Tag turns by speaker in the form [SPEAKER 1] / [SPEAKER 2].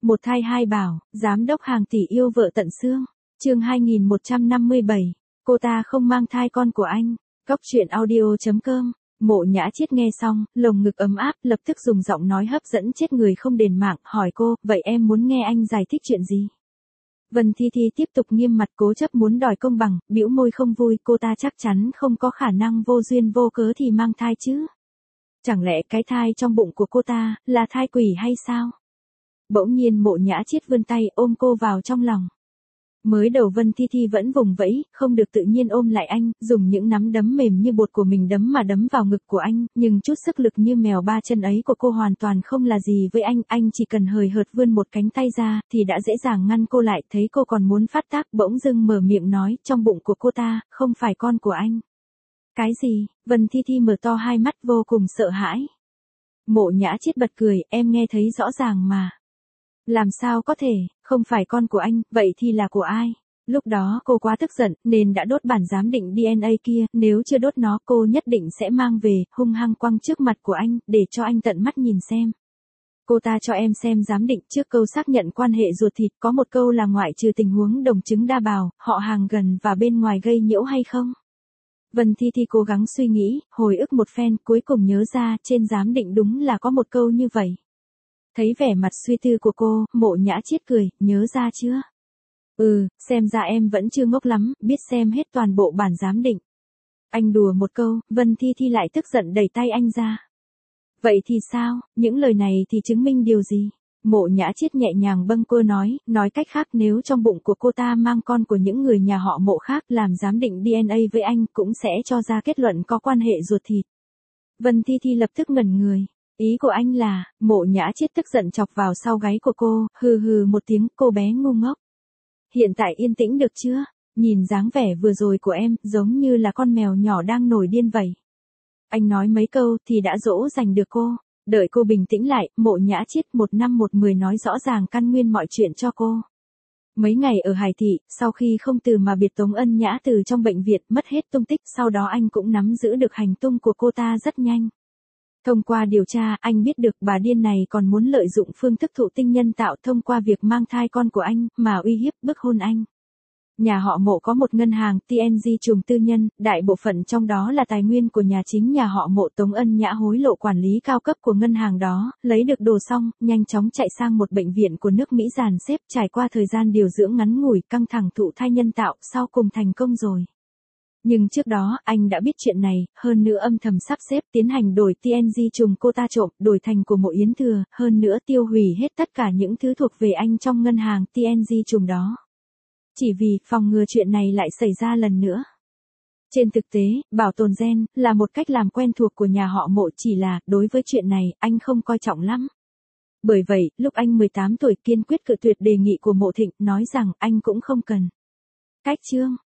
[SPEAKER 1] Một thai hai bảo, giám đốc hàng tỷ yêu vợ tận xương. Chương 2157, cô ta không mang thai con của anh. Cóc truyện audio.com. Mộ Nhã Chiết nghe xong, lồng ngực ấm áp, lập tức dùng giọng nói hấp dẫn chết người không đền mạng, hỏi cô, vậy em muốn nghe anh giải thích chuyện gì? Vân Thi Thi tiếp tục nghiêm mặt cố chấp muốn đòi công bằng, bĩu môi không vui, cô ta chắc chắn không có khả năng vô duyên vô cớ thì mang thai chứ. Chẳng lẽ cái thai trong bụng của cô ta, là thai quỷ hay sao? Bỗng nhiên Mộ Nhã Chiết vươn tay ôm cô vào trong lòng. Mới đầu Vân Thi Thi vẫn vùng vẫy, không được tự nhiên ôm lại anh, dùng những nắm đấm mềm như bột của mình đấm vào ngực của anh, nhưng chút sức lực như mèo ba chân ấy của cô hoàn toàn không là gì với anh chỉ cần hời hợt vươn một cánh tay ra, thì đã dễ dàng ngăn cô lại, thấy cô còn muốn phát tác, bỗng dưng mở miệng nói, trong bụng của cô ta, không phải con của anh. Cái gì? Vân Thi Thi mở to hai mắt vô cùng sợ hãi. Mộ Nhã Chiết bật cười, em nghe thấy rõ ràng mà. Làm sao có thể, không phải con của anh, vậy thì là của ai? Lúc đó cô quá tức giận, nên đã đốt bản giám định DNA kia, nếu chưa đốt nó cô nhất định sẽ mang về, hung hăng quăng trước mặt của anh, để cho anh tận mắt nhìn xem. Cô ta cho em xem giám định trước câu xác nhận quan hệ ruột thịt, có một câu là ngoại trừ tình huống đồng chứng đa bào, họ hàng gần và bên ngoài gây nhiễu hay không? Vân Thi Thi cố gắng suy nghĩ, hồi ức một phen, cuối cùng nhớ ra, trên giám định đúng là có một câu như vậy. Thấy vẻ mặt suy tư của cô, Mộ Nhã Chiết cười, nhớ ra chưa? Xem ra em vẫn chưa ngốc lắm, biết xem hết toàn bộ bản giám định. Anh đùa một câu, Vân Thi Thi lại tức giận đẩy tay anh ra. Vậy thì sao, những lời này thì chứng minh điều gì? Mộ Nhã Chiết nhẹ nhàng bâng quơ nói cách khác nếu trong bụng của cô ta mang con của những người nhà họ Mộ khác làm giám định DNA với anh cũng sẽ cho ra kết luận có quan hệ ruột thịt. Vân Thi Thi lập tức ngẩn người. Ý của anh là, Mộ Nhã Chiết tức giận chọc vào sau gáy của cô, hừ một tiếng, cô bé ngu ngốc. Hiện tại yên tĩnh được chưa? Nhìn dáng vẻ vừa rồi của em, giống như là con mèo nhỏ đang nổi điên vậy. Anh nói mấy câu thì đã dỗ dành được cô. Đợi cô bình tĩnh lại, Mộ Nhã Chiết 1/110 nói rõ ràng căn nguyên mọi chuyện cho cô. Mấy ngày ở Hải Thị, sau khi không từ mà biệt Tống Ân Nhã từ trong bệnh viện mất hết tung tích, sau đó anh cũng nắm giữ được hành tung của cô ta rất nhanh. Thông qua điều tra, anh biết được bà điên này còn muốn lợi dụng phương thức thụ tinh nhân tạo thông qua việc mang thai con của anh, mà uy hiếp bức hôn anh. Nhà họ Mộ có một ngân hàng TNG trùng tư nhân, đại bộ phận trong đó là tài nguyên của nhà chính nhà họ Mộ. Tống Ân Nhã hối lộ quản lý cao cấp của ngân hàng đó, lấy được đồ xong, nhanh chóng chạy sang một bệnh viện của nước Mỹ dàn xếp, trải qua thời gian điều dưỡng ngắn ngủi, căng thẳng thụ thai nhân tạo, sau cùng thành công rồi. Nhưng trước đó, anh đã biết chuyện này, hơn nữa âm thầm sắp xếp tiến hành đổi TNG trùng cô ta trộm, đổi thành của Mộ Yến Thừa, hơn nữa tiêu hủy hết tất cả những thứ thuộc về anh trong ngân hàng TNG trùng đó. Chỉ vì phòng ngừa chuyện này lại xảy ra lần nữa. Trên thực tế, bảo tồn gen là một cách làm quen thuộc của nhà họ Mộ, chỉ là, đối với chuyện này, anh không coi trọng lắm. Bởi vậy, lúc anh 18 tuổi kiên quyết cự tuyệt đề nghị của Mộ Thịnh, nói rằng anh cũng không cần. Cách chương